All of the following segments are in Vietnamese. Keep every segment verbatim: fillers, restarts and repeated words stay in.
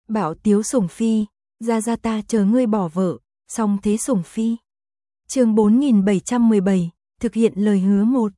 Bảo Tiếu Sủng Phi, ra ra ta chờ ngươi bỏ vợ, song thế Sủng Phi. Chương bốn nghìn bảy trăm mười bảy, thực hiện lời hứa một.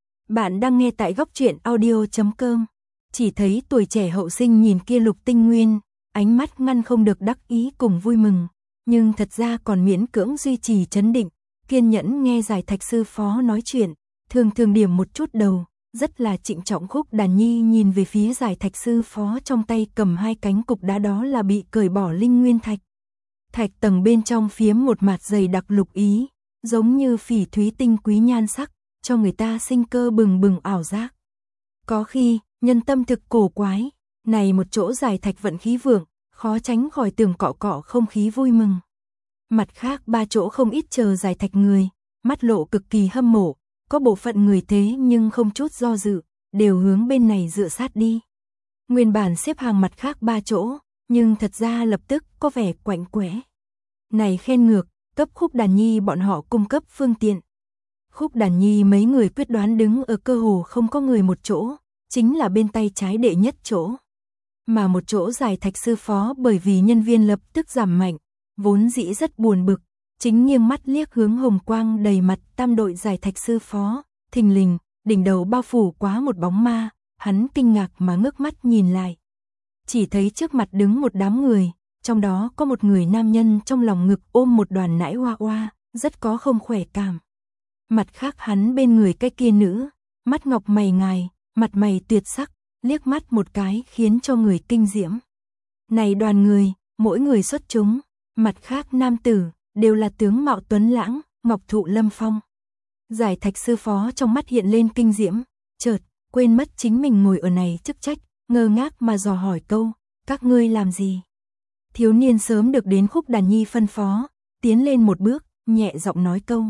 Bạn đang nghe tại góc truyện audio chấm com. Chỉ thấy tuổi trẻ hậu sinh nhìn kia Lục Tinh Nguyên, ánh mắt ngăn không được đắc ý cùng vui mừng, nhưng thật ra còn miễn cưỡng duy trì trấn định, kiên nhẫn nghe Giải Thạch sư phó nói chuyện, thường thường điểm một chút đầu, rất là trịnh trọng. Khúc Đàn Nhi nhìn về phía Giải Thạch sư phó, trong tay cầm hai cánh cục đá, đó là bị cởi bỏ linh nguyên thạch. Thạch tầng bên trong phiếm một mạt dày đặc lục ý, giống như phỉ thúy tinh quý nhan sắc, cho người ta sinh cơ bừng bừng ảo giác. Có khi, nhân tâm thực cổ quái, này một chỗ Giải Thạch vận khí vượng, khó tránh khỏi tưởng cọ cọ không khí vui mừng. Mặt khác ba chỗ không ít chờ Giải Thạch người, mắt lộ cực kỳ hâm mộ, có bộ phận người thế nhưng không chút do dự, đều hướng bên này dựa sát đi. Nguyên bản xếp hàng mặt khác ba chỗ, nhưng thật ra lập tức có vẻ quạnh quẽ. Này khen ngược, cấp Khúc Đàn Nhi bọn họ cung cấp phương tiện. Khúc Đàn Nhi mấy người quyết đoán đứng ở cơ hồ không có người một chỗ, chính là bên tay trái đệ nhất chỗ. Mà một chỗ Giải Thạch sư phó bởi vì nhân viên lập tức giảm mạnh, vốn dĩ rất buồn bực, chính nghiêng mắt liếc hướng hồng quang đầy mặt tam đội Giải Thạch sư phó, thình lình, đỉnh đầu bao phủ quá một bóng ma, hắn kinh ngạc mà ngước mắt nhìn lại. Chỉ thấy trước mặt đứng một đám người, trong đó có một người nam nhân trong lòng ngực ôm một đoàn nãi hoa hoa, rất có không khỏe cảm. Mặt khác hắn bên người cái kia nữ, mắt ngọc mày ngài, mặt mày tuyệt sắc, liếc mắt một cái khiến cho người kinh diễm. Này đoàn người, mỗi người xuất chúng, mặt khác nam tử, đều là tướng mạo tuấn lãng, ngọc thụ lâm phong. Giải Thạch sư phó trong mắt hiện lên kinh diễm, chợt quên mất chính mình ngồi ở này chức trách, ngơ ngác mà dò hỏi câu, các ngươi làm gì? Thiếu niên sớm được đến Khúc Đàn Nhi phân phó, tiến lên một bước, nhẹ giọng nói câu.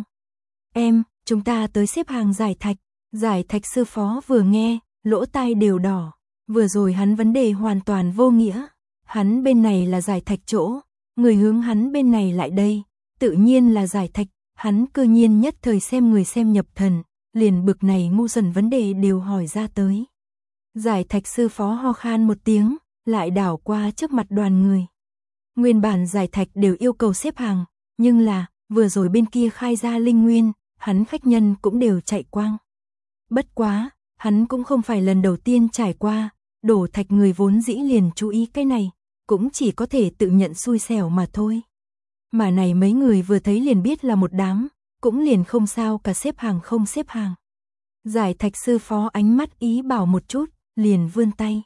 Em, chúng ta tới xếp hàng Giải Thạch. Giải Thạch sư phó vừa nghe, lỗ tai đều đỏ, vừa rồi hắn vấn đề hoàn toàn vô nghĩa. Hắn bên này là Giải Thạch chỗ, người hướng hắn bên này lại đây, tự nhiên là Giải Thạch, hắn cơ nhiên nhất thời xem người xem nhập thần, liền bực này ngu dần vấn đề đều hỏi ra tới. Giải Thạch sư phó ho khan một tiếng, lại đảo qua trước mặt đoàn người. Nguyên bản Giải Thạch đều yêu cầu xếp hàng, nhưng là, vừa rồi bên kia khai ra linh nguyên, hắn khách nhân cũng đều chạy quang. Bất quá, hắn cũng không phải lần đầu tiên trải qua, đổ thạch người vốn dĩ liền chú ý cái này, cũng chỉ có thể tự nhận xui xẻo mà thôi. Mà này mấy người vừa thấy liền biết là một đám, cũng liền không sao cả xếp hàng không xếp hàng. Giải Thạch sư phó ánh mắt ý bảo một chút, liền vươn tay.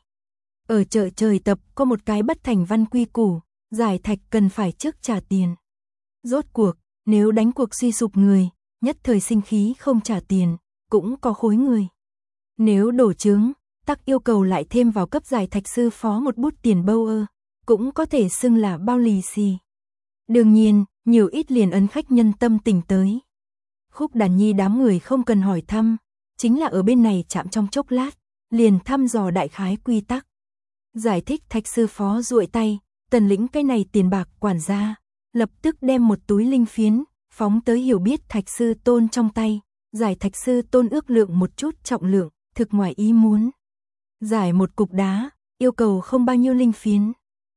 Ở chợ trời tập có một cái bất thành văn quy củ, Giải Thạch cần phải trước trả tiền. Rốt cuộc, nếu đánh cuộc suy sụp người, nhất thời sinh khí không trả tiền, cũng có khối người. Nếu đổ trướng, tắc yêu cầu lại thêm vào cấp Giải Thạch sư phó một bút tiền bâu ơ, cũng có thể xưng là bao lì xì. Đương nhiên, nhiều ít liền ấn khách nhân tâm tình tới. Khúc Đàn Nhi đám người không cần hỏi thăm, chính là ở bên này chạm trong chốc lát, liền thăm dò đại khái quy tắc. Giải thích Thạch sư phó duỗi tay, tần lĩnh cái này tiền bạc quản gia, lập tức đem một túi linh phiến, phóng tới hiểu biết Thạch sư tôn trong tay. Giải Thạch sư tôn ước lượng một chút trọng lượng, thực ngoài ý muốn. Giải một cục đá, yêu cầu không bao nhiêu linh phiến.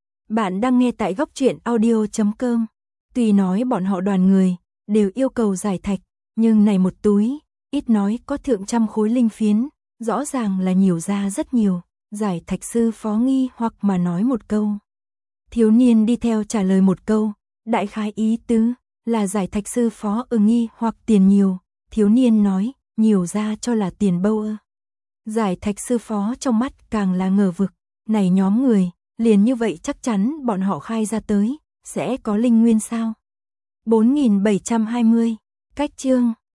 Bạn đang nghe tại góc truyện audio chấm com. Tuy nói bọn họ đoàn người, đều yêu cầu Giải Thạch, nhưng này một túi, ít nói có thượng trăm khối linh phiến, rõ ràng là nhiều ra rất nhiều. Giải Thạch sư phó nghi hoặc mà nói một câu. Thiếu niên đi theo trả lời một câu, đại khái ý tứ, là Giải Thạch sư phó ở nghi hoặc tiền nhiều. Thiếu niên nói, nhiều ra cho là tiền bâu ơ. Giải Thạch sư phó trong mắt càng là ngờ vực, này nhóm người, liền như vậy chắc chắn bọn họ khai ra tới, sẽ có linh nguyên sao? bốn nghìn bảy trăm hai mươi, cách chương.